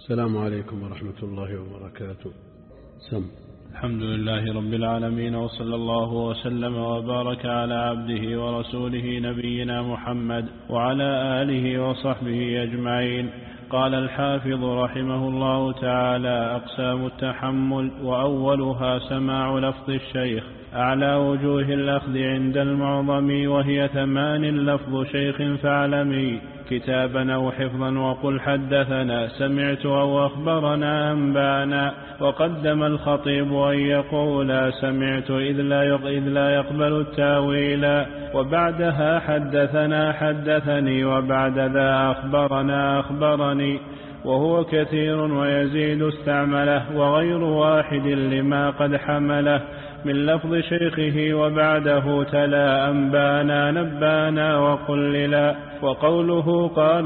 السلام عليكم ورحمة الله وبركاته. سم. الحمد لله رب العالمين، وصلى الله وسلم وبارك على عبده ورسوله نبينا محمد وعلى آله وصحبه أجمعين. قال الحافظ رحمه الله تعالى: أقسام التحمل، وأولها سماع لفظ الشيخ. أعلى وجوه الأخذ عند المعظم، وهي 8 لفظ شيخ فاعلمي، كتابا أو حفظا، وقل حدثنا، سمعت أو أخبرنا، أنبانا. وقدم الخطيب أن يقول سمعت إذ لا يقبل التاويل، وبعدها حدثنا حدثني، وبعد ذا أخبرنا أخبرني. وهو كثير ويزيد استعمله، وغير واحد لما قد حمله من لفظ شيخه، وبعده تلا أنبانا نبانا وقللا. وقوله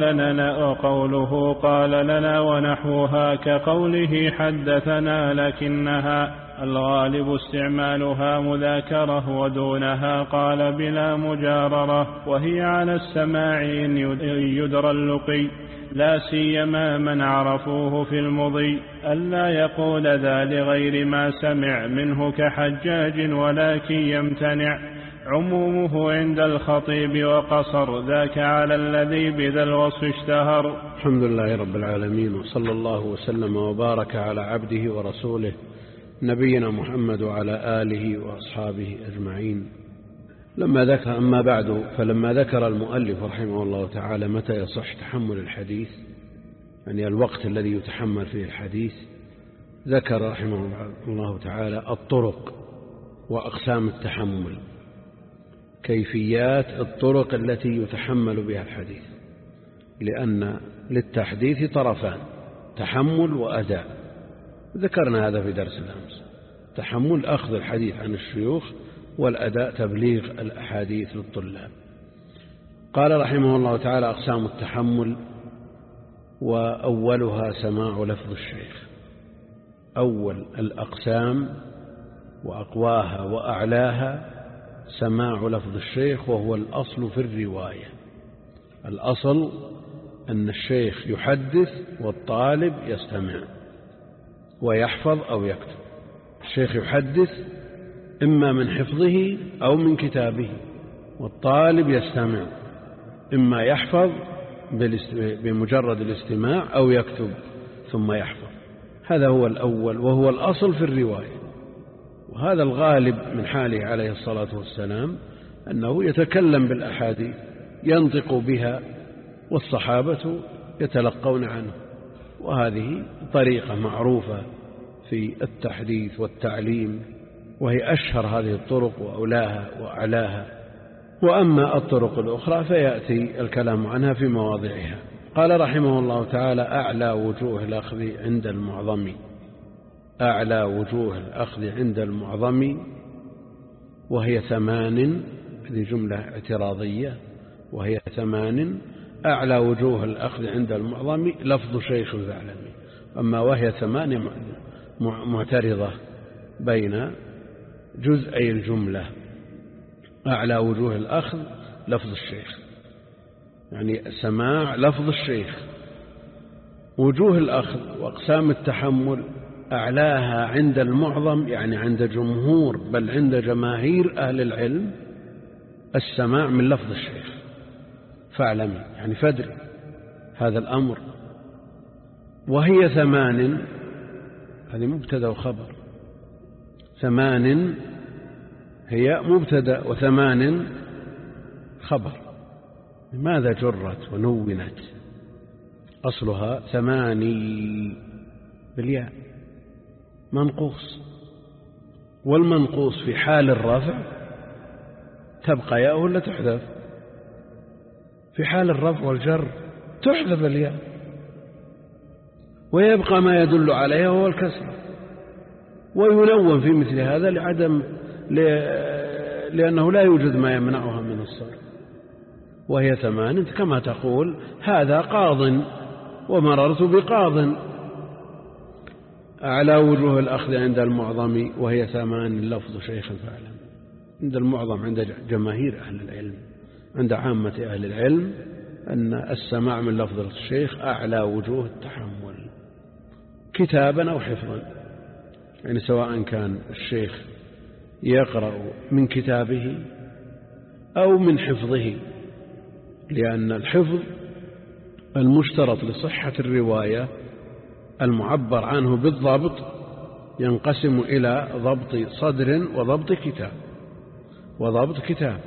قال لنا ونحوها كقوله حدثنا، لكنها الغالب استعمالها مذاكرة، ودونها قال بلا مجاررة. وهي على السماع إن يدرى اللقي، لا سيما من عرفوه في المضي، ألا يقول ذا لغير ما سمع منه كحجاج، ولكن يمتنع. عمومه عند الخطيب وقصر، ذاك على الذي بذا الوصف اشتهر. الحمد لله رب العالمين، وصلى الله وسلم وبارك على عبده ورسوله نبينا محمد وعلى آله وأصحابه أجمعين. أما بعد، فلما ذكر المؤلف رحمه الله تعالى متى يصح تحمل الحديث، يعني الوقت الذي يتحمل فيه الحديث، ذكر رحمه الله تعالى الطرق وأقسام التحمل، كيفيات الطرق التي يتحمل بها الحديث، لأن للتحديث طرفان: تحمل وأداء. ذكرنا هذا في درس الأمس. تحمل أخذ الحديث عن الشيوخ، والأداء تبليغ الأحاديث للطلاب. قال رحمه الله تعالى: أقسام التحمل، وأولها سماع لفظ الشيخ. أول الأقسام وأقواها وأعلاها سماع لفظ الشيخ، وهو الأصل في الرواية. الأصل أن الشيخ يحدث والطالب يستمع ويحفظ أو يكتب. الشيخ يحدث إما من حفظه أو من كتابه، والطالب يستمع، إما يحفظ بمجرد الاستماع أو يكتب ثم يحفظ. هذا هو الأول، وهو الأصل في الرواية. وهذا الغالب من حاله عليه الصلاة والسلام، أنه يتكلم بالأحاديث، ينطق بها، والصحابة يتلقون عنه. وهذه طريقة معروفة في التحديث والتعليم، وهي أشهر هذه الطرق وأولاها وأعلاها. وأما الطرق الأخرى فيأتي الكلام عنها في مواضعها. قال رحمه الله تعالى: أعلى وجوه الأخذ عند المعظم. أعلى وجوه الأخذ عند المعظم، وهي 8. هذه جملة اعتراضية، وهي 8. أعلى وجوه الأخذ عند المعظم لفظ شيخ فاعلمي. أما وهي 8 معترضة بين جزئي الجملة. أعلى وجوه الأخذ لفظ الشيخ، يعني سماع لفظ الشيخ. وجوه الأخذ وأقسام التحمل أعلاها عند المعظم، يعني عند جمهور بل عند جماهير أهل العلم، السماع من لفظ الشيخ فاعلمي، يعني فادري هذا الأمر. وهي 8، هذه مبتدأ وخبر. 8 هي مبتدأ، و8 خبر. لماذا جرت ونونت؟ أصلها 8 بالياء، منقوص، والمنقوص في حال الرفع تبقى ياء ولا تحذف؟ في حال الرفع والجر تحذف الياء، ويبقى ما يدل عليها وهو الكسر. وينون في مثل هذا لأنه لا يوجد ما يمنعها من الصرف. وهي 8 كما تقول: هذا قاض ومررت بقاض. أعلى وجوه الأخذ عند المعظم، وهي 8 لفظ شيخ فاعلم. عند المعظم، عند جماهير أهل العلم، عند عامة أهل العلم، أن السماع من لفظ الشيخ أعلى وجوه التحمل. كتابا أو حفظا، يعني سواء كان الشيخ يقرأ من كتابه أو من حفظه، لأن الحفظ المشترط لصحة الرواية المعبر عنه بالضبط ينقسم إلى ضبط صدر وضبط كتاب.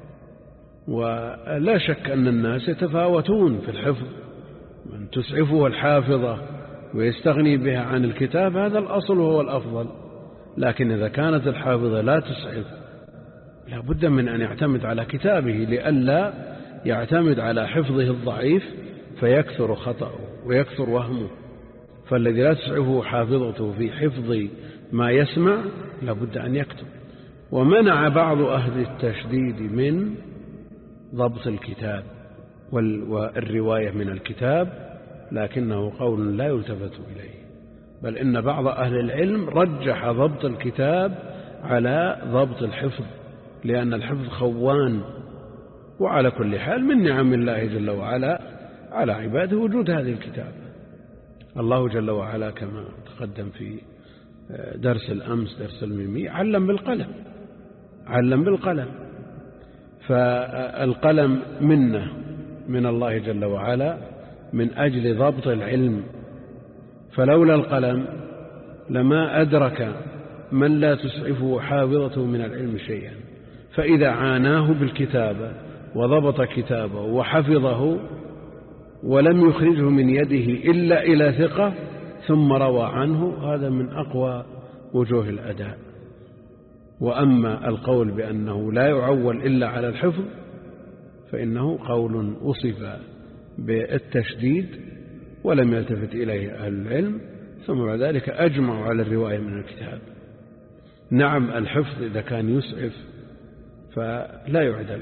ولا شك أن الناس يتفاوتون في الحفظ، من تسعفه الحافظة ويستغني بها عن الكتاب هذا الأصل وهو الأفضل، لكن إذا كانت الحافظة لا تسعف لا بد من أن يعتمد على كتابه لئلا يعتمد على حفظه الضعيف فيكثر خطأه ويكثر وهمه. فالذي لا تسعفه حافظته في حفظ ما يسمع لا بد أن يكتب. ومنع بعض أهل التشديد من ضبط الكتاب والرواية من الكتاب، لكنه قول لا يلتفت إليه، بل إن بعض أهل العلم رجح ضبط الكتاب على ضبط الحفظ، لأن الحفظ خوان. وعلى كل حال من نعم الله جل وعلا على عباده وجود هذه الكتاب. الله جل وعلا كما تقدم في درس الأمس درس الميمي علم بالقلم، فالقلم منة من الله جل وعلا من أجل ضبط العلم، فلولا القلم لما أدرك من لا تسعفه حافظته من العلم شيئا. فإذا عاناه بالكتابة وضبط كتابه وحفظه ولم يخرجه من يده إلا إلى ثقة ثم روى عنه، هذا من أقوى وجوه الأداء. وأما القول بأنه لا يعول إلا على الحفظ فإنه قول وصف بالتشديد ولم يلتفت إليه أهل العلم، ثم بعد ذلك أجمعوا على الرواية من الكتاب. نعم الحفظ إذا كان يسعف فلا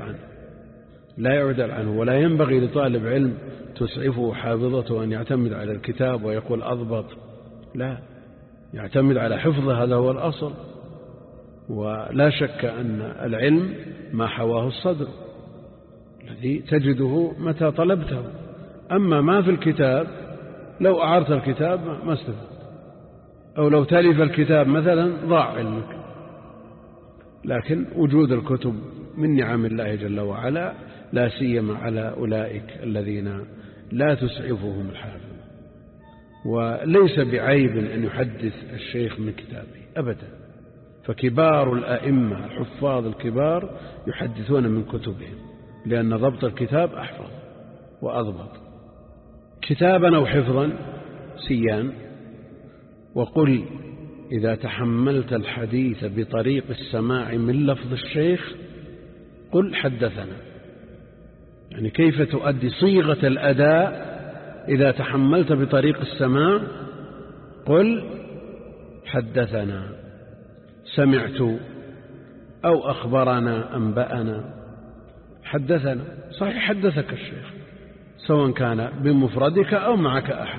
يعدل عنه، ولا ينبغي لطالب علم تسعفه حافظته أن يعتمد على الكتاب ويقول أضبط، لا، يعتمد على حفظه، هذا هو الأصل. ولا شك أن العلم ما حواه الصدر الذي تجده متى طلبته، أما ما في الكتاب لو أعرت الكتاب ما استفدت، أو لو تلف الكتاب مثلا ضاع علمك. لكن وجود الكتب من نعم الله جل وعلا، لا سيما على أولئك الذين لا تسعفهم الحافظ. وليس بعيب أن يحدث الشيخ من كتابه أبدا، فكبار الأئمة الحفاظ الكبار يحدثون من كتبهم، لأن ضبط الكتاب أحفظ وأضبط. كتابا أو حفظا سيان. وقل إذا تحملت الحديث بطريق السماع من لفظ الشيخ قل حدثنا، يعني كيف تؤدي صيغة الأداء إذا تحملت بطريق السماع قل حدثنا، سمعت، أو أخبرنا، أنبأنا. حدثنا صحيح حدثك الشيخ سواء كان بمفردك أو معك أحد،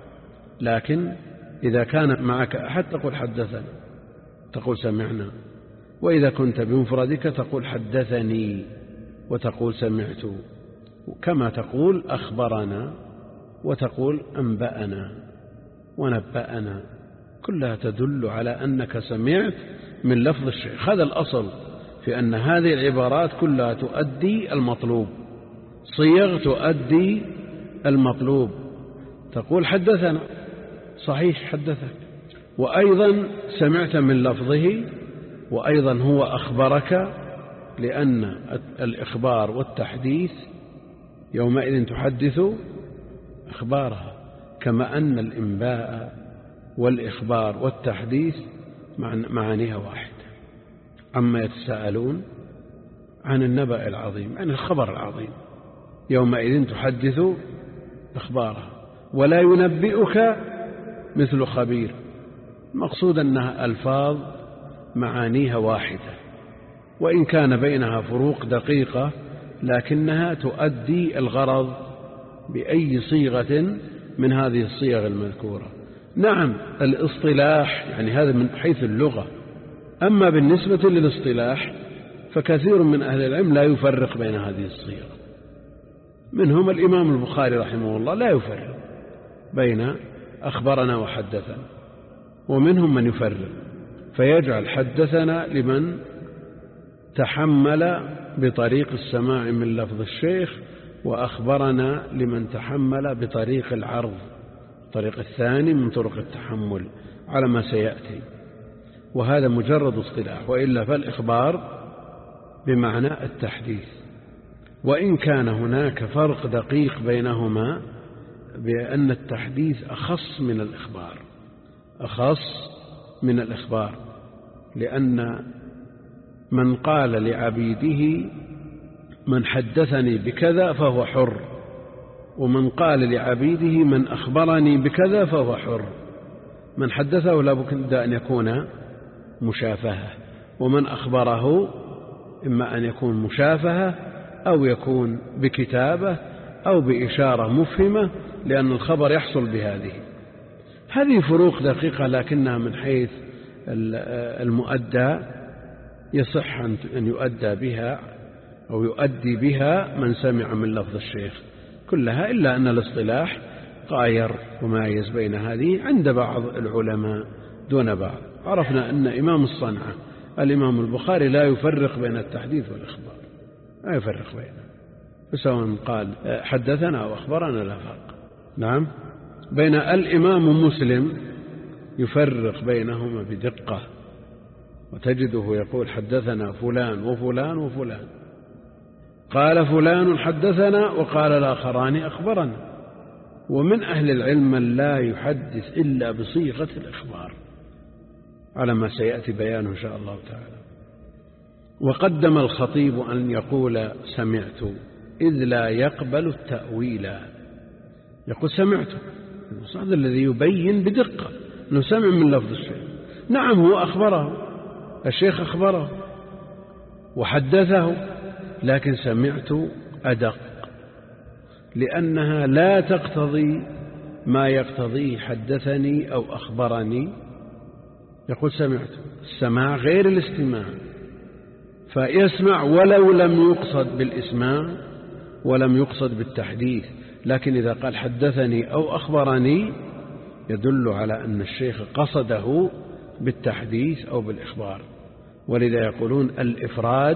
لكن إذا كان معك أحد تقول حدثنا، تقول سمعنا. وإذا كنت بمفردك تقول حدثني وتقول سمعت، كما تقول أخبرنا وتقول أنبأنا ونبأنا، كلها تدل على أنك سمعت من لفظ الشيخ. هذا الأصل في أن هذه العبارات كلها تؤدي المطلوب، صيغ تؤدي المطلوب. تقول حدثنا صحيح حدثك، وأيضا سمعت من لفظه، وأيضا هو أخبرك، لأن الإخبار والتحديث يومئذ تحدث أخبارها، كما أن الإنباء والإخبار والتحديث معانيها واحدة. عما يتساءلون عن النبأ العظيم، عن الخبر العظيم، يومئذ تحدث أخبارها ولا ينبئك مثل خبير. مقصود أنها ألفاظ معانيها واحدة، وإن كان بينها فروق دقيقة لكنها تؤدي الغرض بأي صيغة من هذه الصيغ المذكورة. نعم الاصطلاح يعني هذا من حيث اللغة، أما بالنسبة للاصطلاح فكثير من أهل العلم لا يفرق بين هذه الصيغ، منهم الإمام البخاري رحمه الله لا يفرق بين أخبرنا وحدثنا. ومنهم من يفرق فيجعل حدثنا لمن تحمل بطريق السماع من لفظ الشيخ، وأخبرنا لمن تحمل بطريق العرض، الطريق الثاني من طرق التحمل على ما سيأتي. وهذا مجرد اصطلاح، وإلا فالإخبار بمعنى التحديث، وإن كان هناك فرق دقيق بينهما بأن التحديث أخص من الإخبار، أخص من الإخبار، لأن من قال لعبيده من حدثني بكذا فهو حر، ومن قال لعبيده من أخبرني بكذا فهو حر. من حدثه لا بد أن يكون مشافهة، ومن أخبره إما أن يكون مشافهة أو يكون بكتابة أو بإشارة مفهمة، لأن الخبر يحصل بهذه. هذه فروق دقيقة، لكنها من حيث المؤدى يصح أن يؤدى بها أو يؤدي بها من سمع من لفظ الشيخ كلها، إلا أن الاصطلاح غاير ومايز بين هذه عند بعض العلماء دون بعض. عرفنا أن إمام الصنعة الإمام البخاري لا يفرق بين التحديث والإخبار، لا يفرق بينه، فسواء قال حدثنا أو أخبرنا لا فرق. نعم. بين الإمام مسلم يفرق بينهما بدقة، وتجده يقول حدثنا فلان وفلان وفلان، قال فلان حدثنا وقال الآخران أخبرنا. ومن أهل العلم من لا يحدث إلا بصيغة الإخبار على ما سيأتي بيانه إن شاء الله تعالى. وقدم الخطيب أن يقول سمعت إذ لا يقبل التأويل. يقول سمعت، هذا الذي يبين بدقة أنه سمع من لفظ الشيخ. نعم هو أخبره، الشيخ أخبره وحدثه، لكن سمعت أدق، لأنها لا تقتضي ما يقتضيه حدثني أو أخبرني. يقول سمعت، السماع غير الاستماع، فيسمع ولو لم يقصد بالإسماع ولم يقصد بالتحديث، لكن إذا قال حدثني أو أخبرني يدل على أن الشيخ قصده بالتحديث أو بالإخبار. ولذا يقولون الإفراد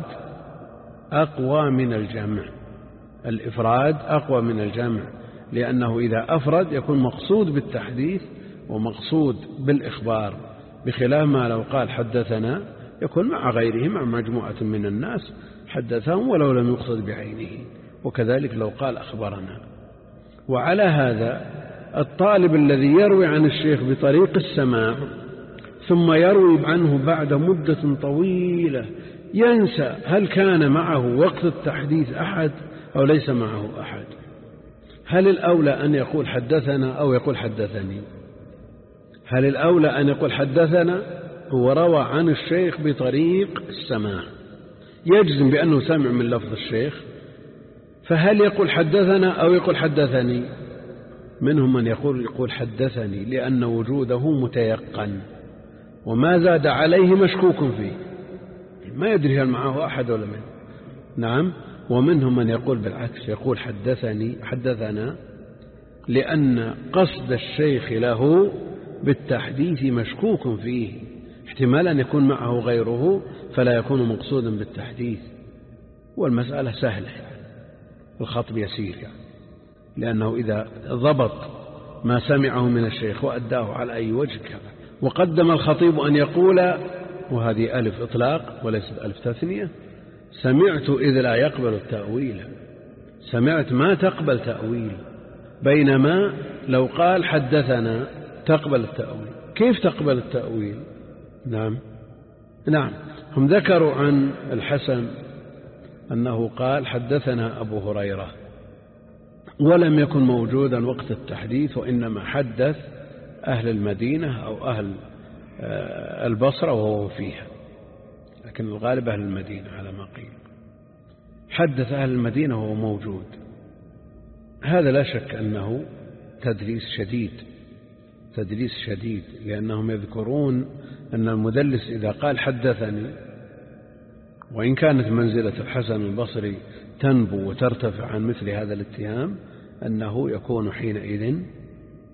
أقوى من الجمع، الإفراد أقوى من الجمع، لأنه إذا أفرد يكون مقصود بالتحديث ومقصود بالإخبار، بخلاف ما لو قال حدثنا يكون مع غيره، مع مجموعة من الناس حدثهم ولو لم يقصد بعينه، وكذلك لو قال أخبرنا. وعلى هذا الطالب الذي يروي عن الشيخ بطريق السماع ثم يروي عنه بعد مدة طويلة ينسى هل كان معه وقت التحديث أحد أو ليس معه أحد. هل الأولى أن يقول حدثنا أو يقول حدثني؟ هل الأولى أن يقول حدثنا؟ هو روى عن الشيخ بطريق السماع، يجزم بأنه سمع من لفظ الشيخ، فهل يقول حدثنا أو يقول حدثني؟ منهم من يقول حدثني، لأن وجوده متيقن وما زاد عليه مشكوك فيه، ما يدري هل معه أحد ولا من. نعم. ومنهم من يقول بالعكس، يقول حدثنا لأن قصد الشيخ له بالتحديث مشكوك فيه، احتمال أن يكون معه غيره فلا يكون مقصودا بالتحديث. والمسألة سهلة يعني، الخطب يسير يعني، لأنه إذا ضبط ما سمعه من الشيخ وأداه على أي وجه كذا. وقدم الخطيب أن يقول، وهذه ألف إطلاق وليست ألف تثنية، سمعت إذ لا يقبل التأويل. سمعت ما تقبل تأويل، بينما لو قال حدثنا تقبل التأويل. كيف تقبل التأويل؟ نعم هم ذكروا عن الحسن أنه قال حدثنا أبو هريرة، ولم يكن موجودا وقت التحديث، وإنما حدث أهل المدينة أو أهل البصرة وهو فيها، لكن الغالب أهل المدينة على ما قيل. حدث أهل المدينة وهو موجود. هذا لا شك أنه تدليس شديد، لأنهم يذكرون أن المدلس إذا قال حدثني، وإن كانت منزلة الحسن البصري تنبو وترتفع عن مثل هذا الاتهام، أنه يكون حينئذ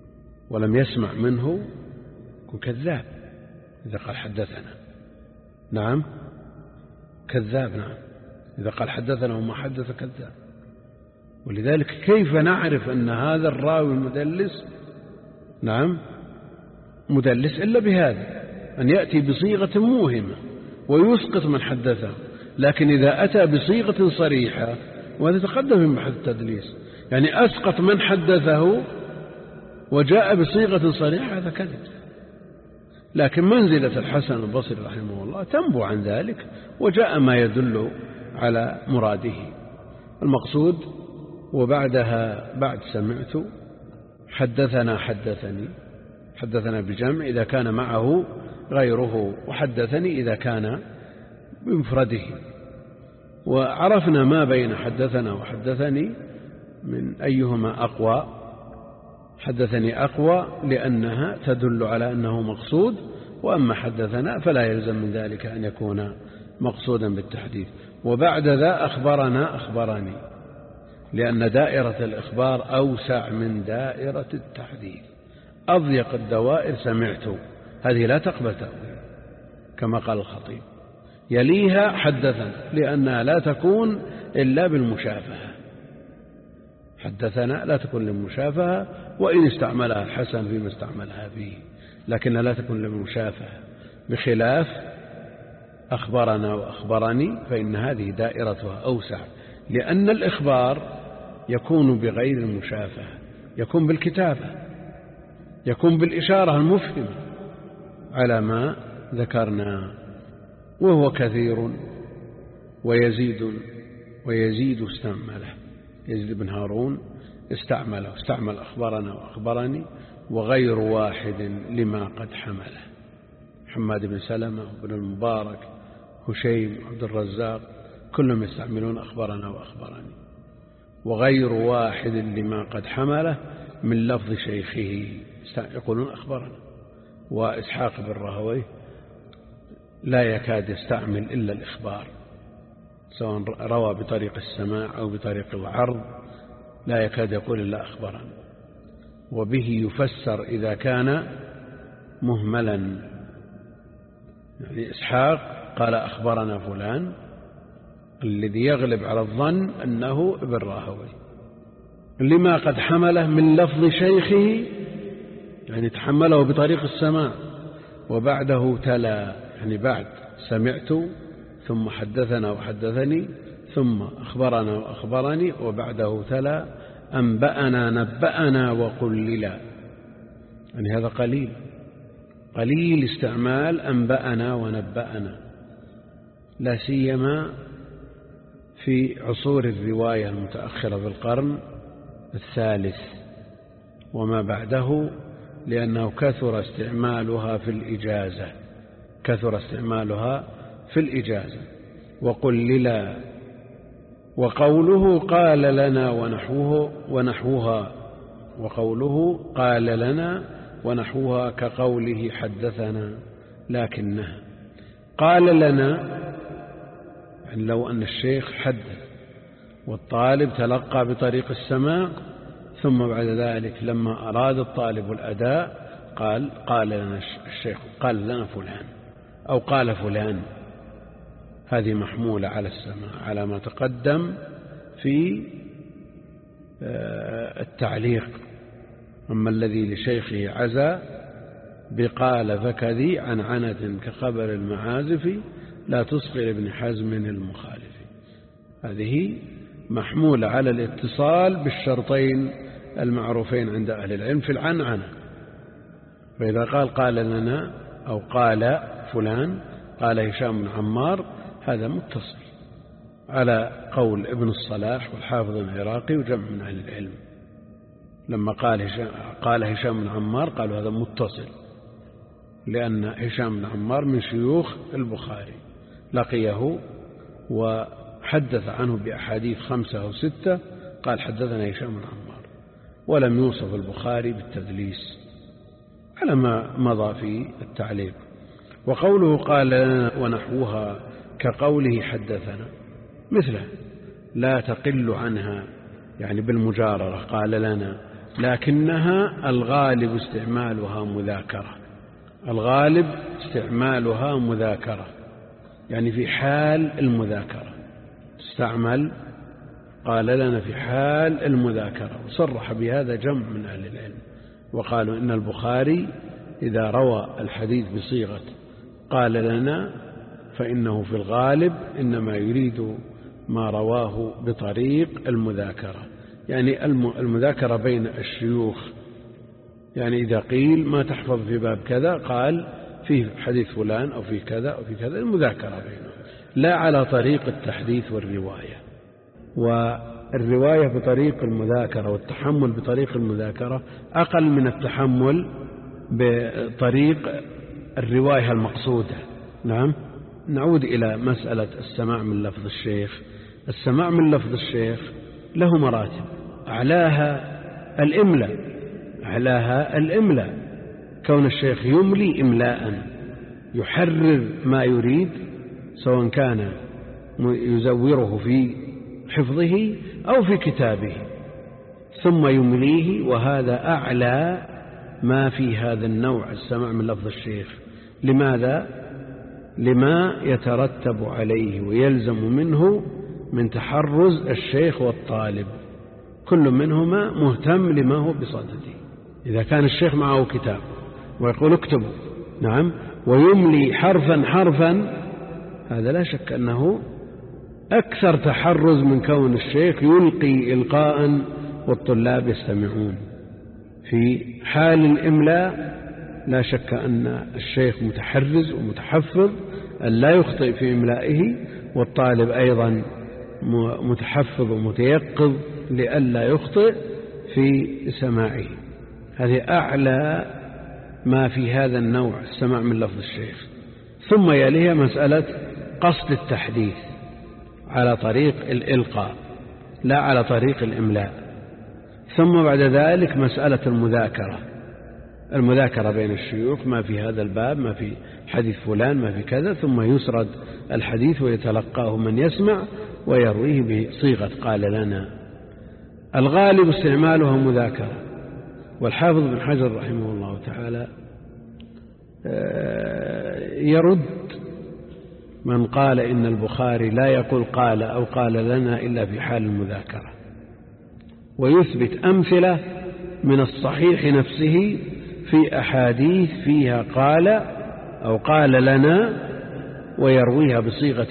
ولم يسمع منه يكون كذاب إذا قال حدثنا. نعم كذاب. نعم إذا قال حدثنا وما حدث كذاب. ولذلك كيف نعرف أن هذا الراوي المدلس نعم مدلس إلا بهذا، أن يأتي بصيغة موهمة ويسقط من حدثه. لكن إذا أتى بصيغة صريحة، وهذا تقدم في بحث التدليس، يعني أسقط من حدثه وجاء بصيغة صريحة، هذا كذب. لكن منزلة الحسن البصري رحمه الله تنبو عن ذلك، وجاء ما يدل على مراده. المقصود وبعدها بعد سمعت حدثنا حدثنا بجمع إذا كان معه غيره، وحدثني إذا كان بمفرده. وعرفنا ما بين حدثنا وحدثني من أيهما أقوى. حدثني أقوى لأنها تدل على أنه مقصود، وأما حدثنا فلا يلزم من ذلك أن يكون مقصودا بالتحديث. وبعد ذا أخبرنا أخبرني، لأن دائرة الإخبار أوسع من دائرة التحديث. أضيق الدوائر سمعت، هذه لا تقبل تأويل كما قال الخطيب. يليها حدثنا لأنها لا تكون إلا بالمشافهة. حدثنا لا تكون للمشافهة، وإن استعملها الحسن فيما استعملها به، لكنها لا تكون للمشافهة، بخلاف أخبرنا وأخبرني فإن هذه دائرتها أوسع، لأن الإخبار يكون بغير المشافهة، يكون بالكتابة، يكون بالإشارة المفهمة على ما ذكرنا. وهو كثير ويزيد استعمله. يزيد بن هارون استعمل أخبرنا وأخبرني وغير واحد لما قد حمله. حماد بن سلمة وابن المبارك هشيم عبد الرزاق كلهم يستعملون أخبرنا وأخبرني، وغير واحد لما قد حمله من لفظ شيخه يقولون أخبرنا. وإسحاق بن راهويه لا يكاد يستعمل إلا الإخبار، سواء روى بطريق السماع أو بطريق العرض، لا يكاد يقول إلا أخبرنا. وبه يفسر إذا كان مهملا، يعني إسحاق قال أخبرنا فلان، الذي يغلب على الظن أنه ابن راهويه، لما قد حمله من لفظ شيخه، يعني تحمله بطريق السماع، وبعده تلا، يعني بعد سمعت ثم حدثنا وحدثني ثم أخبرنا وأخبرني، وبعده تلا أنبأنا نبأنا وقللا. يعني هذا قليل استعمال أنبأنا ونبأنا، لا سيما في عصور الرواية المتأخرة في القرن الثالث وما بعده، لأنه كثر استعمالها في الإجازة. وقللا، وقوله قال لنا ونحوها، وقوله قال لنا ونحوها كقوله حدثنا، لكنها قال لنا يعني لو أن الشيخ حدث والطالب تلقى بطريق السماع، ثم بعد ذلك لما أراد الطالب الأداء قال لنا الشيخ قال لنا فلان أو قال فلان، هذه محمولة على السماع على ما تقدم في التعليق. أما الذي لشيخه عزى بقال فكذي عن عنة كخبر المعازف لا تصغر ابن حزم المخالف، هذه محمولة على الاتصال بالشرطين المعروفين عند أهل العلم في العنعنة. فإذا قال لنا أو قال فلان قال هشام بن عمار، هذا متصل على قول ابن الصلاح والحافظ العراقي وجمع من أهل العلم. لما قال هشام بن عمار قالوا هذا متصل، لأن هشام بن عمار من شيوخ البخاري، لقيه وحدث عنه بأحاديث 5 أو 6، قال حدثنا هشام بن عمار، ولم يوصف البخاري بالتدليس على ما مضى في التعليق. وقوله قال لنا ونحوها كقوله حدثنا مثله لا تقل عنها، يعني بالمجاررة قال لنا لكنها الغالب استعمالها مذاكرة. الغالب استعمالها مذاكرة، يعني في حال المذاكرة تستعمل. قال لنا في حال المذاكرة، وصرح بهذا جمع من أهل العلم، وقالوا إن البخاري إذا روى الحديث بصيغة قال لنا فإنه في الغالب إنما يريد ما رواه بطريق المذاكرة، يعني المذاكرة بين الشيوخ. يعني إذا قيل ما تحفظ في باب كذا، قال فيه حديث فلان أو في كذا أو في كذا، المذاكرة بينهم، لا على طريق التحديث والرواية. والرواية بطريق المذاكرة والتحمل بطريق المذاكرة أقل من التحمل بطريق الرواية المقصودة. نعم. نعود إلى مسألة السماع من لفظ الشيخ. السماع من لفظ الشيخ له مراتب، أعلاها الإملاء، كون الشيخ يملي إملاء يحرر ما يريد، سواء كان يزوره في حفظه أو في كتابه ثم يمليه، وهذا أعلى ما في هذا النوع، السماع من لفظ الشيخ. لماذا؟ لما يترتب عليه ويلزم منه من تحرز الشيخ والطالب، كل منهما مهتم لما هو بصدده. إذا كان الشيخ معه كتاب ويقول اكتبوا، نعم، ويملي حرفا، هذا لا شك أنه أكثر تحرز من كون الشيخ يلقي إلقاء والطلاب يستمعون. في حال الإملاء لا شك أن الشيخ متحرز ومتحفظ أن لا يخطئ في إملائه، والطالب أيضا متحفظ ومتيقظ لئلا يخطئ في سماعه. هذه أعلى ما في هذا النوع، السماع من لفظ الشيخ. ثم يليها مسألة قصد التحديث على طريق الإلقاء لا على طريق الإملاء. ثم بعد ذلك مسألة المذاكرة بين الشيوخ، ما في هذا الباب، ما في حديث فلان، ما في كذا، ثم يسرد الحديث ويتلقاه من يسمع ويرويه بصيغة قال لنا. الغالب استعمالها مذاكرة. والحافظ بن حجر رحمه الله تعالى يرد من قال إن البخاري لا يقول قال أو قال لنا إلا في حال المذاكرة، ويثبت أمثلة من الصحيح نفسه في أحاديث فيها قال أو قال لنا، ويرويها بصيغة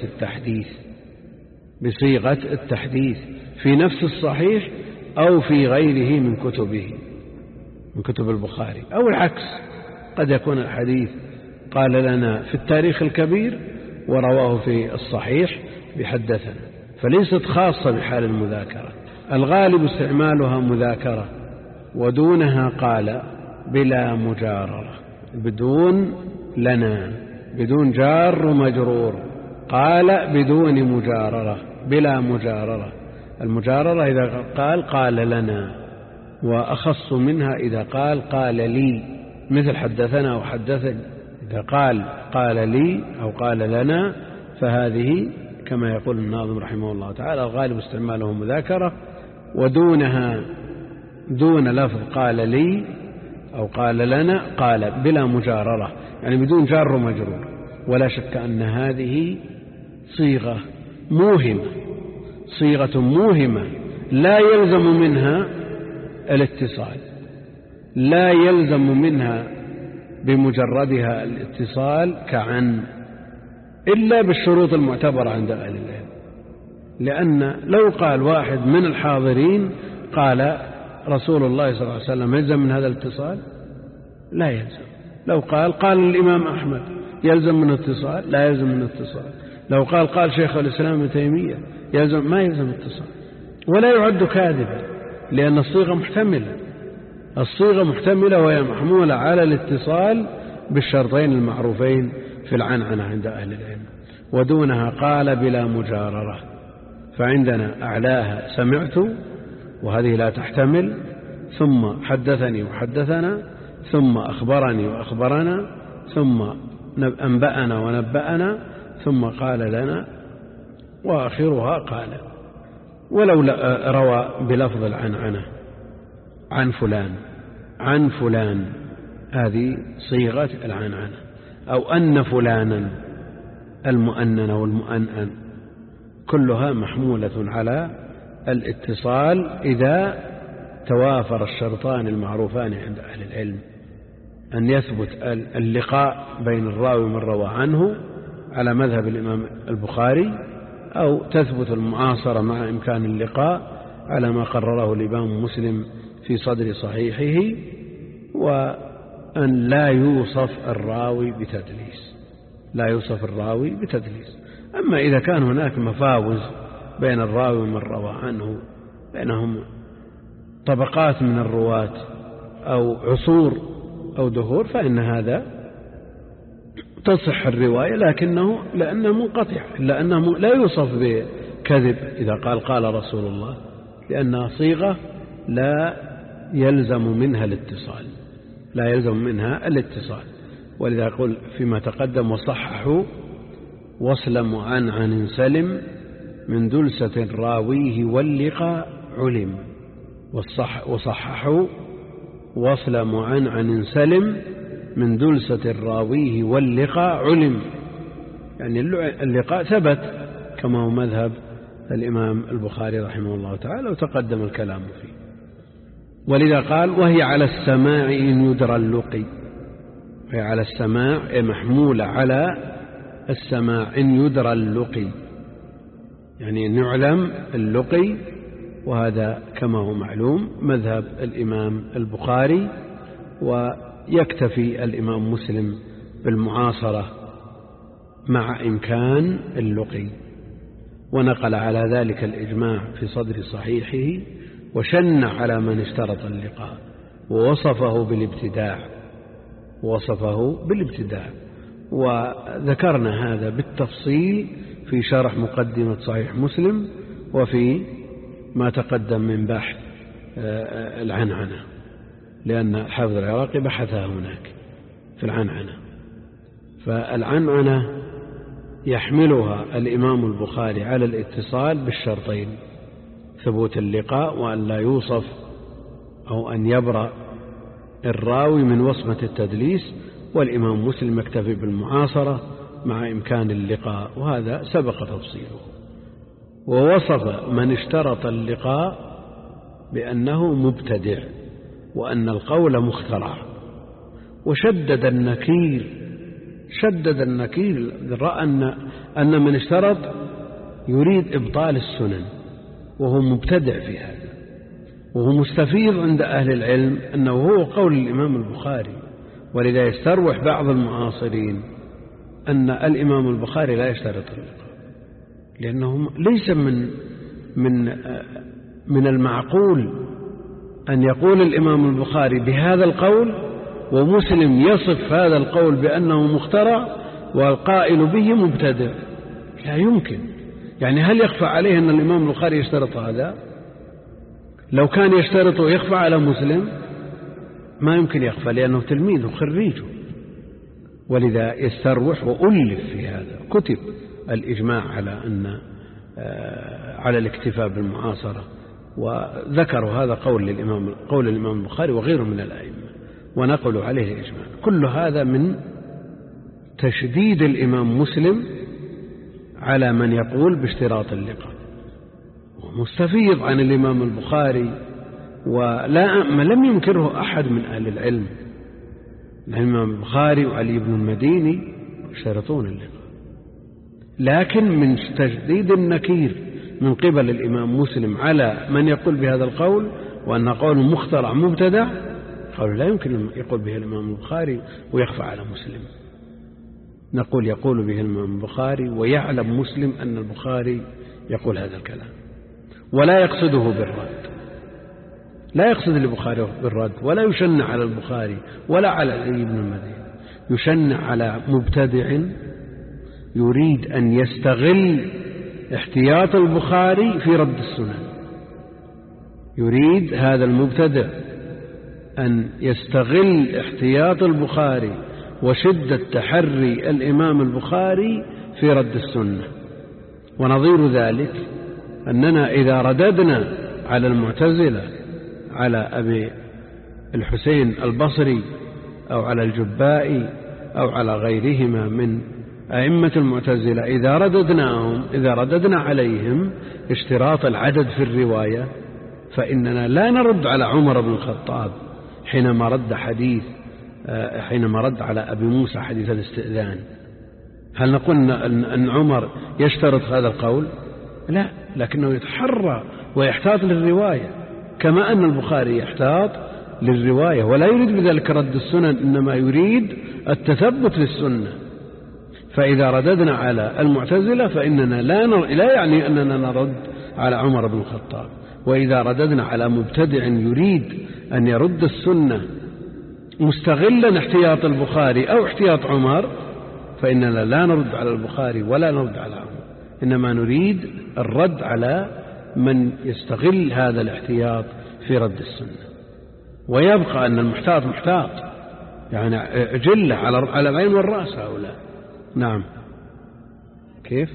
التحديث في نفس الصحيح أو في غيره من كتب البخاري، أو العكس، قد يكون الحديث قال لنا في التاريخ الكبير ورواه في الصحيح بحدثنا، فليست خاصة بحال المذاكرة. الغالب استعمالها مذاكرة، ودونها قال بلا مجاررة، بدون لنا، بدون جار ومجرور. قال بدون مجاررة، بلا مجاررة. المجاررة إذا قال لنا، وأخص منها إذا قال لي، مثل حدثنا وحدثني. إذا قال لي أو قال لنا، فهذه كما يقول الناظم رحمه الله تعالى الغالب استعماله مذاكرة. ودونها، دون لفظ قال لي أو قال لنا، قال بلا مجاررة، يعني بدون جار ومجرور. ولا شك أن هذه صيغة موهمة لا يلزم منها الاتصال، لا يلزم منها بمجردها الاتصال كعن، إلا بالشروط المعتبرة عند أهل العلم. لأن لو قال واحد من الحاضرين قال رسول الله صلى الله عليه وسلم، يلزم من هذا الاتصال؟ لا يلزم. لو قال الإمام أحمد، يلزم من اتصال؟ لا يلزم من اتصال. لو قال شيخ الإسلام ابن تيمية، ما يلزم اتصال، ولا يعد كاذبا، لأن الصيغة محتملة وهي محمولة على الاتصال بالشرطين المعروفين في العنعنة عند أهل العلم. ودونها قال بلا مجاررة، فعندنا أعلاها سمعت، وهذه لا تحتمل، ثم حدثني وحدثنا، ثم أخبرني وأخبرنا، ثم أنبأنا ونبأنا، ثم قال لنا، وآخرها قال. ولو روى بلفظ العنعنة عن فلان هذه صيغة العنعنة، أو أن فلانا المؤنن والمؤنن كلها محمولة على الاتصال إذا توافر الشرطان المعروفان عند أهل العلم، أن يثبت اللقاء بين الراوي من روى عنه على مذهب الإمام البخاري، أو تثبت المعاصرة مع إمكان اللقاء على ما قرره الإمام مسلم في صدر صحيحه، وأن لا يوصف الراوي بتدليس. أما إذا كان هناك مفاوز بين الراوي ومن روى عنه، بينهم طبقات من الرواة أو عصور أو دهور، فإن هذا تصح الرواية، لأنه منقطع، لأنه لا يوصف بكذب إذا قال رسول الله، لأنها صيغة لا يلزم منها الاتصال. ولذا يقول فيما تقدم: وصححوا وصل معنعن سلم من دلسة راويه واللقاء علم. وصححوا وصل معنعن سلم من دلسة راويه واللقاء علم، يعني اللقاء ثبت كما هو مذهب الإمام البخاري رحمه الله تعالى، وتقدم الكلام فيه. ولذا قال: وهي على السماع إن يدرى اللقي. وهي على السماع محمولة على السماع إن يدرى اللقي، يعني نعلم اللقي، وهذا كما هو معلوم مذهب الإمام البخاري، ويكتفي الإمام مسلم بالمعاصرة مع إمكان اللقي. ونقل على ذلك الإجماع في صدر صحيحه، وشن على من اشترط اللقاء، ووصفه بالابتداع. وذكرنا هذا بالتفصيل في شرح مقدمة صحيح مسلم، وفي ما تقدم من بحث العنعنة، لأن الحافظ العراقي بحثها هناك في العنعنة. فالعنعنة يحملها الإمام البخاري على الاتصال بالشرطين: ثبوت اللقاء، وأن لا يوصف أو أن يبرأ الراوي من وصمة التدليس. والإمام مسلم يكتفي بالمعاصرة مع إمكان اللقاء، وهذا سبق تفصيله. ووصف من اشترط اللقاء بأنه مبتدع، وأن القول مخترع، وشدد النكير، رأى أن من اشترط يريد إبطال السنن، وهو مبتدع في هذا، وهو مستفيض عند أهل العلم أنه هو قول الإمام البخاري. ولذا يستروح بعض المعاصرين أن الإمام البخاري لا يشترط اللقاء، لأنه ليس من المعقول أن يقول الإمام البخاري بهذا القول، ومسلم يصف هذا القول بأنه مخترع، والقائل به مبتدع. لا يمكن. يعني هل يخفى عليه أن الإمام البخاري يشترط هذا؟ لو كان يشترط يخفى على مسلم؟ ما يمكن يخفى، لأنه تلميذه خريجه. ولذا يستروح، وألف في هذا كتب الإجماع على الاكتفاء بالمعاصرة، وذكروا هذا قول الإمام البخاري وغيره من الأئمة، ونقلوا عليه الإجماع. كل هذا من تشديد الإمام مسلم على من يقول باشتراط اللقاء، ومستفيض عن الإمام البخاري، ولم ينكره أحد من أهل العلم. الإمام البخاري وعلي بن المديني يشترطون اللقاء، لكن من تشديد النكير من قبل الإمام مسلم على من يقول بهذا القول، وأن قول مخترع مبتدع، قالوا لا يمكن يقول به الإمام البخاري ويخفى على مسلم. نقول يقول به الإمام البخاري، ويعلم مسلم أن البخاري يقول هذا الكلام، ولا يقصده بالرد، لا يقصد البخاري بالرد، ولا يشنع على البخاري ولا على علي بن المديني، يشنع على مبتدع يريد أن يستغل احتياط البخاري في رد السنن. يريد هذا المبتدع أن يستغل احتياط البخاري وشدة تحري الإمام البخاري في رد السنة. ونظير ذلك أننا إذا رددنا على المعتزلة على أبي الحسين البصري أو على الجبائي أو على غيرهما من أئمة المعتزلة إذا رددنا عليهم اشتراط العدد في الرواية فإننا لا نرد على عمر بن الخطاب حينما رد على أبي موسى حديث الاستئذان. هل نقول أن عمر يشترط هذا القول؟ لا، لكنه يتحرى ويحتاط للرواية كما أن البخاري يحتاط للرواية ولا يريد بذلك رد السنن، إنما يريد التثبت للسنة. فإذا رددنا على المعتزلة فإننا لا يعني أننا نرد على عمر بن الخطاب، وإذا رددنا على مبتدع يريد أن يرد السنة مستغلا احتياط البخاري أو احتياط عمر فإننا لا نرد على البخاري ولا نرد على عمر، إنما نريد الرد على من يستغل هذا الاحتياط في رد السنة. ويبقى أن المحتاط محتاط، يعني جلة على العين والرأس هؤلاء. نعم. كيف؟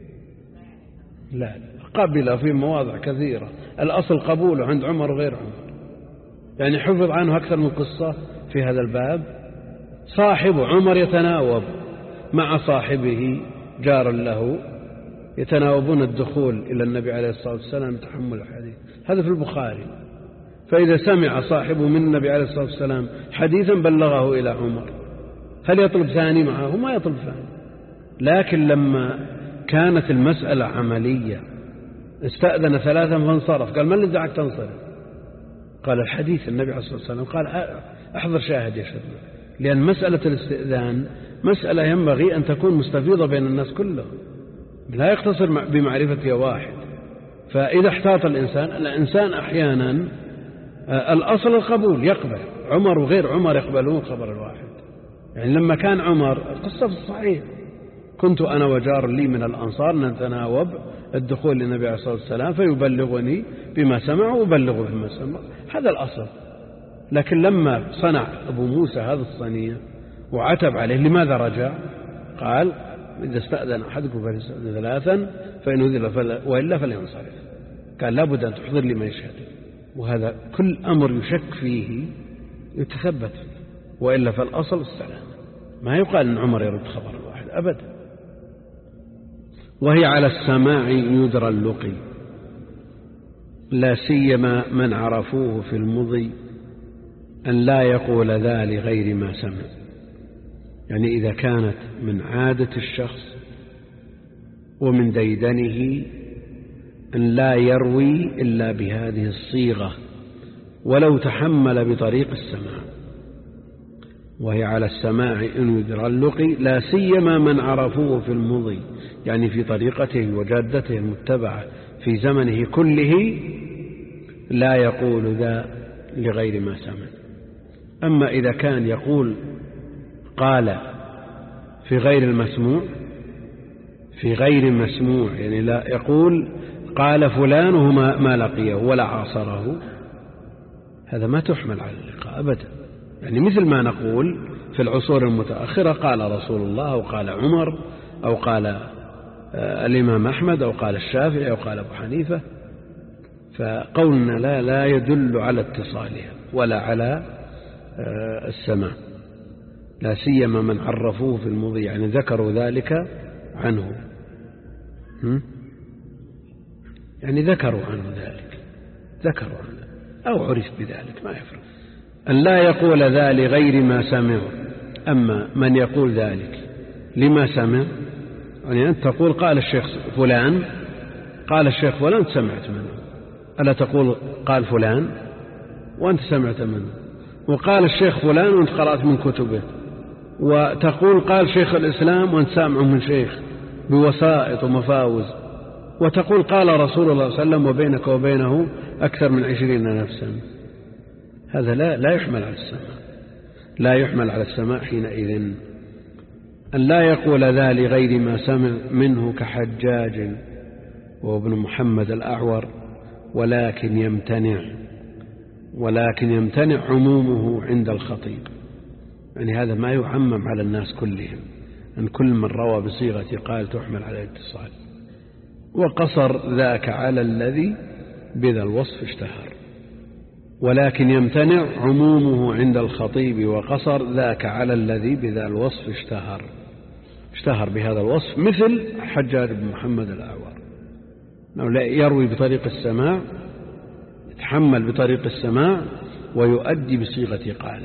لا، قبل في مواضع كثيرة، الأصل قبوله عند عمر وغير عمر، يعني حفظ عنه أكثر من قصة في هذا الباب. صاحب عمر يتناوب مع صاحبه جار له، يتناوبون الدخول إلى النبي عليه الصلاة والسلام تحمل الحديث، هذا في البخاري. فإذا سمع صاحبه من النبي عليه الصلاة والسلام حديثا بلغه إلى عمر، هل يطلب ثاني معه؟ ما يطلب ثاني. لكن لما كانت المسألة عملية استأذن ثلاثا فانصرف، قال من اللي دعك تنصرف؟ قال الحديث النبي عليه الصلاة والسلام، قال أحضر شاهد يشهد، لأن مسألة الاستئذان مسألة ينبغي أن تكون مستفيضة بين الناس كلهم، لا يقتصر بمعرفة واحد. فإذا احتاط الإنسان أحيانا الأصل القبول، يقبل عمر وغير عمر يقبلون خبر الواحد. يعني لما كان عمر، القصة في الصحيح، كنت أنا وجار لي من الأنصار نتناوب الدخول للنبي عليه الصلاة والسلام فيبلغني بما سمع وأبلغه بما سمع، هذا الأصل. لكن لما صنع أبو موسى هذا الصنيع وعتب عليه، لماذا رجع؟ قال إذا استأذن أحدكم فليستأذن ثلاثا فإن أذن وإلا فلينصرف. قال لابد أن تحضر لي ما يشهد، وهذا كل أمر يشك فيه يتثبت فيه، وإلا فالأصل السلام. ما يقال أن عمر يرد خبر الواحد أبدا. وهي على السماع يدرى اللقي، لا سيما من عرفوه في المضي أن لا يقول ذا لغير ما سمع. يعني إذا كانت من عادة الشخص ومن ديدنه أن لا يروي إلا بهذه الصيغة ولو تحمل بطريق السماع. وهي على السماع إن يدرى اللقي، لا سيما من عرفوه في المضي، يعني في طريقته وجادته المتبعة في زمنه كله، لا يقول ذا لغير ما سمع. أما إذا كان يقول قال في غير المسموع، يعني لا يقول قال فلان وهو ما لقيه ولا عاصره، هذا ما تحمل على اللقاء أبدا. يعني مثل ما نقول في العصور المتأخرة قال رسول الله أو قال عمر أو قال الإمام أحمد أو قال الشافعي أو قال أبو حنيفة، فقولنا لا يدل على اتصالها ولا على السماع، لا سيما من عرفوه في المضي، يعني ذكروا ذلك عنه، يعني ذكروا عنه أو عرف بذلك، ما يفرق. أن لا يقول ذا لغير ما سمع. أما من يقول ذلك لما سمع، يعني أنت تقول قال الشيخ فلان أنت سمعت منه، ألا تقول قال فلان وأنت سمعت منه، وقال الشيخ فلان وأنت قرأت من كتبه، وتقول قال شيخ الإسلام وأنت سامعه من شيخ بوسائط ومفاوز، وتقول قال رسول الله صلى الله عليه وسلم وبينك وبينه أكثر من 20 نفسا. هذا لا يحمل على السماع، لا يحمل على السماع حينئذ. أن لا يقول ذا لغير ما سمع منه كحجاج وابن محمد الأعور، ولكن يمتنع عمومه عند الخطيب. يعني هذا ما يعمم على الناس كلهم، أن كل من روى بصيغة قال تحمل على الاتصال، وقصر ذاك على الذي بذا الوصف اشتهر. ولكن يمتنع عمومه عند الخطيب وقصر ذاك على الذي بذا الوصف اشتهر بهذا الوصف، مثل حجاج بن محمد الأعور، أنه يروي بطريق السماع، يتحمل بطريق السماع ويؤدي بصيغة قال،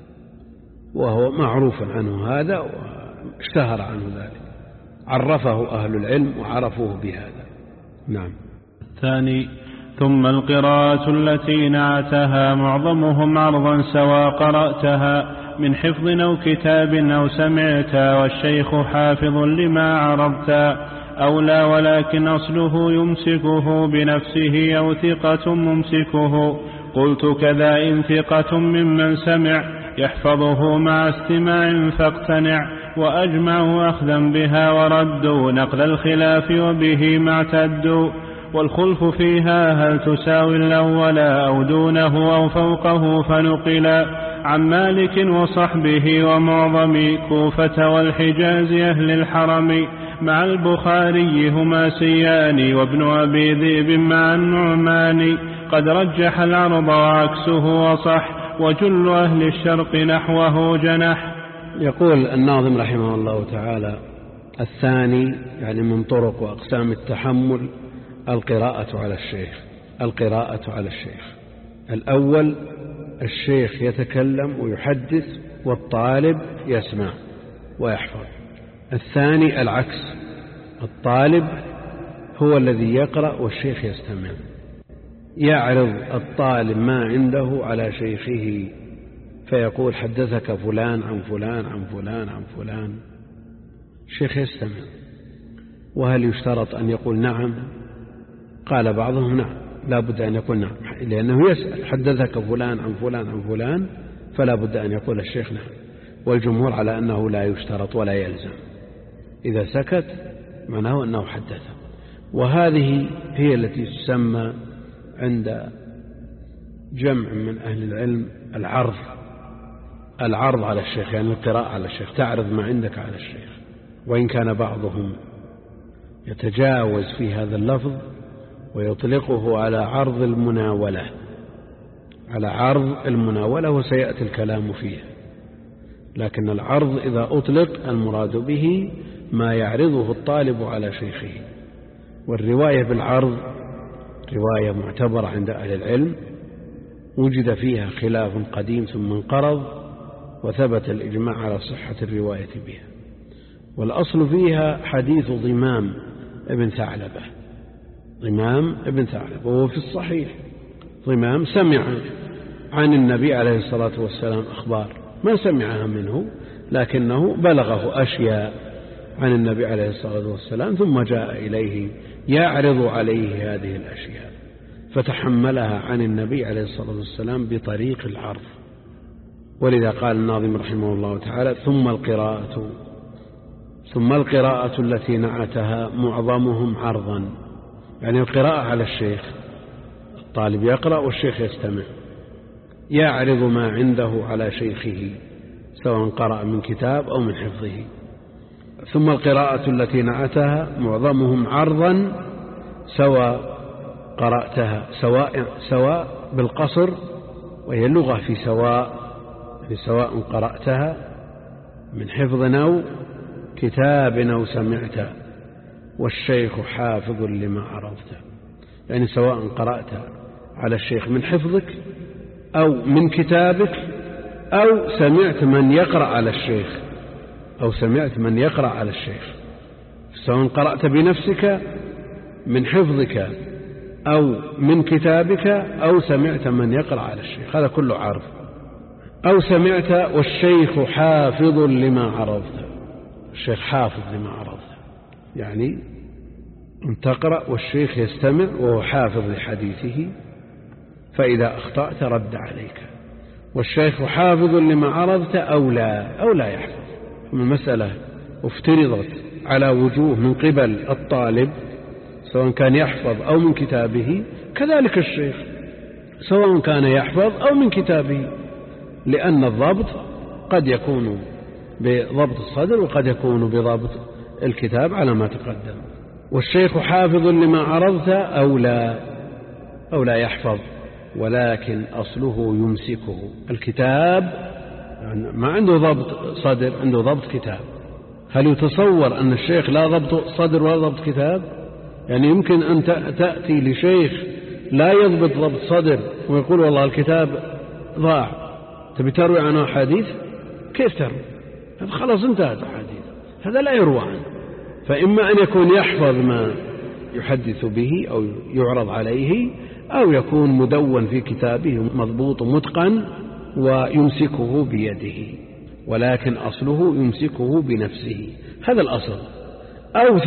وهو معروف عنه هذا واشتهر عنه ذلك، عرفه أهل العلم وعرفوه بهذا. نعم. الثاني: ثم القراءة التي نعتها معظمهم عرضا سواء قرأتها من حفظ أو كتاب أو سمعت، والشيخ حافظ لما عرضت أو لا، ولكن أصله يمسكه بنفسه أو ثقة ممسكه. قلت: كذا إن ثقة ممن سمع يحفظه مع استماع فاقتنع، وأجمعوا أخذا بها وردوا نقل الخلاف وبه ما اعتدوا. والخلف فيها هل تساوي الأول أو دونه أو فوقه، فنقلا عن مالك وصحبه ومعظم كوفة والحجاز أهل الحرم، مع البخاري هما سيان وابن أبي ذئب مع النعمان. قد رجح العرض وعكسه وصح، وجل أهل الشرق نحوه جنح. يقول الناظم رحمه الله تعالى: الثاني يعني من طرق وأقسام التحمل القراءة على الشيخ. الأول الشيخ يتكلم ويحدث والطالب يسمع ويحفظ. الثاني العكس، الطالب هو الذي يقرأ والشيخ يستمع. يعرض الطالب ما عنده على شيخه فيقول: حدثك فلان عن فلان عن فلان عن فلان. الشيخ يستمع. وهل يشترط أن يقول نعم؟ قال بعضهم نعم، لا بد أن يقول نعم، لأنه يسأل: حدثك فلان عن فلان عن فلان، فلا بد أن يقول الشيخ نعم. والجمهور على أنه لا يشترط ولا يلزم، إذا سكت معناه أنه حدث. وهذه هي التي تسمى عند جمع من أهل العلم العرض على الشيخ، يعني القراءة على الشيخ، تعرض ما عندك على الشيخ. وإن كان بعضهم يتجاوز في هذا اللفظ ويطلقه على عرض المناولة، وسيأتي الكلام فيه. لكن العرض إذا أطلق المراد به ما يعرضه الطالب على شيخه. والرواية بالعرض رواية معتبرة عند أهل العلم، وجد فيها خلاف قديم ثم انقرض، وثبت الإجماع على صحة الرواية بها. والأصل فيها حديث ضمام ابن ثعلبة، وهو في الصحيح. ضمام سمع عن النبي عليه الصلاة والسلام أخبار ما سمعها منه، لكنه بلغه أشياء عن النبي عليه الصلاة والسلام، ثم جاء إليه يعرض عليه هذه الأشياء، فتحملها عن النبي عليه الصلاة والسلام بطريق العرض. ولذا قال الناظم رحمه الله تعالى: ثم القراءة التي نعتها معظمهم عرضا، يعني القراءة على الشيخ، الطالب يقرأ والشيخ يستمع، يعرض ما عنده على شيخه سواء قرأ من كتاب أو من حفظه. ثم القراءة التي نعتها معظمهم عرضا سواء قرأتها، سواء بالقصر، وهي اللغة في سواء، يعني سواء قرأتها من حفظ أو كتاب أو سمعت، والشيخ حافظ لما عرفت. يعني سواء قرأت على الشيخ من حفظك أو من كتابك، أو سمعت من يقرأ على الشيخ، سواء قرأت بنفسك من حفظك أو من كتابك، أو سمعت من يقرأ على الشيخ، هذا كله عرض. أو سمعت والشيخ حافظ لما عرفت، الشيخ حافظ لما عرفت، يعني أن تقرأ والشيخ يستمع وهو حافظ لحديثه، فإذا أخطأت رد عليك. والشيخ حافظ لما عرفت أو لا يحفظ. المسألة افترضت على وجوه من قبل الطالب، سواء كان يحفظ أو من كتابه، كذلك الشيخ سواء كان يحفظ أو من كتابه، لأن الضبط قد يكون بضبط الصدر وقد يكون بضبط الكتاب على ما تقدم. والشيخ حافظ لما عرضت أو لا يحفظ، ولكن أصله يمسكه. الكتاب ما عنده ضبط صدر، عنده ضبط كتاب. هل يتصور أن الشيخ لا ضبط صدر ولا ضبط كتاب؟ يعني يمكن أن تأتي لشيخ لا يضبط ضبط صدر ويقول والله الكتاب ضاع، تبي تروي عنه أحاديث؟ كيف تروي؟ هذا خلاص انتهت أحاديث، هذا لا يروى عنه. فإما أن يكون يحفظ ما يحدث به أو يعرض عليه، أو يكون مدون في كتابه مضبوط متقن ويمسكه بيده، ولكن أصله يمسكه بنفسه، هذا الأصل. أو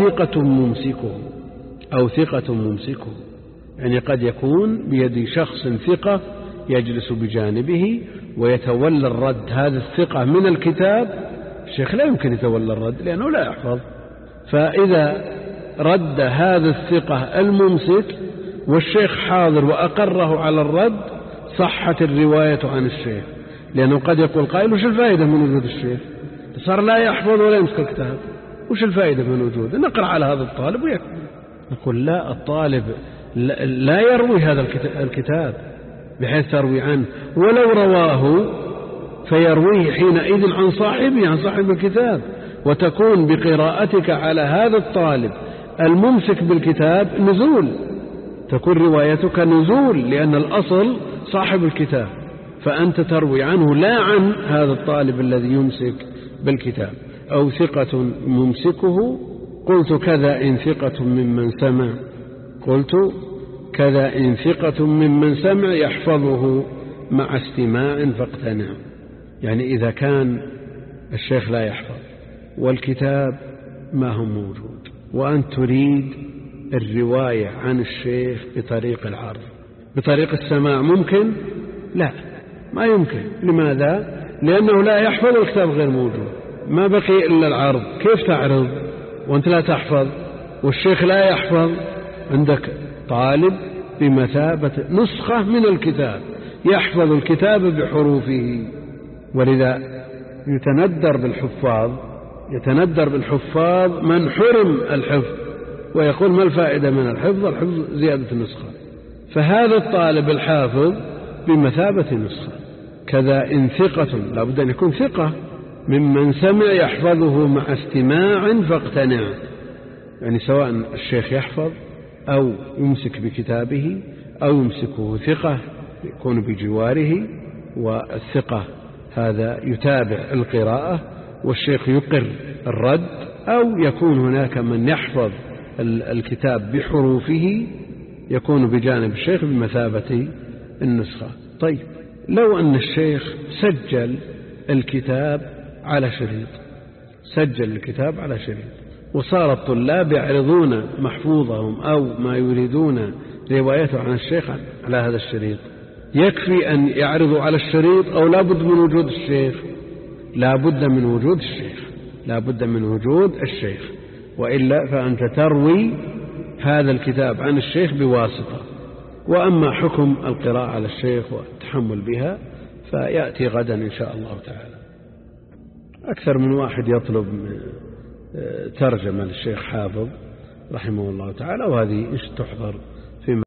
ثقة ممسكه، يعني قد يكون بيد شخص ثقة يجلس بجانبه ويتولى الرد، هذا الثقة من الكتاب. الشيخ لا يمكن يتولى الرد لأنه لا يحفظ، فإذا رد هذا الثقة الممسك والشيخ حاضر وأقره على الرد صحت الرواية عن الشيخ، لأنه قد يقول قائل وش الفائدة من وجود الشيخ؟ صار لا يحفظ ولا يمسك الكتاب، وش الفائدة من وجوده؟ نقرأ على هذا الطالب ويكفي. نقول لا، الطالب لا يروي هذا الكتاب بحيث تروي عنه، ولو رواه فيرويه حينئذ عن صاحبه، عن صاحب الكتاب، وتكون بقراءتك على هذا الطالب الممسك بالكتاب نزول، تكون روايتك نزول، لأن الأصل صاحب الكتاب، فأنت تروي عنه لا عن هذا الطالب الذي يمسك بالكتاب. أو ثقة ممسكه، قلت كذا إن ثقة ممن سمع يحفظه مع استماع فاقتنع. يعني إذا كان الشيخ لا يحفظ والكتاب ما هو موجود، وأنت تريد الرواية عن الشيخ بطريق العرض، بطريق السماع، ممكن؟ لا، ما يمكن. لماذا؟ لأنه لا يحفظ والكتاب غير موجود، ما بقي إلا العرض. كيف تعرض وأنت لا تحفظ والشيخ لا يحفظ؟ عندك طالب بمثابة نسخة من الكتاب يحفظ الكتاب بحروفه، ولذا يتندر بالحفاظ من حرم الحفظ، ويقول ما الفائدة من الحفظ؟ الحفظ زيادة النسخة. فهذا الطالب الحافظ بمثابة نسخة. كذا إن ثقة، لابد أن يكون ثقة ممن سمع يحفظه مع استماع فاقتنع، يعني سواء الشيخ يحفظ أو يمسك بكتابه أو يمسكه ثقة يكون بجواره، والثقة هذا يتابع القراءة والشيخ يقر الرد، أو يكون هناك من يحفظ الكتاب بحروفه يكون بجانب الشيخ بمثابة النسخة. طيب، لو أن الشيخ سجل الكتاب على شريط، وصار الطلاب يعرضون محفوظهم أو ما يريدون روايته عن الشيخ على هذا الشريط، يكفي أن يعرضوا على الشريط أو لابد من وجود الشيخ؟ لابد من وجود الشيخ، وإلا فأنت تروي هذا الكتاب عن الشيخ بواسطة. وأما حكم القراءة على الشيخ والتحمل بها فيأتي غدا إن شاء الله تعالى. أكثر من واحد يطلب ترجمة للشيخ حافظ رحمه الله تعالى، وهذه تحضر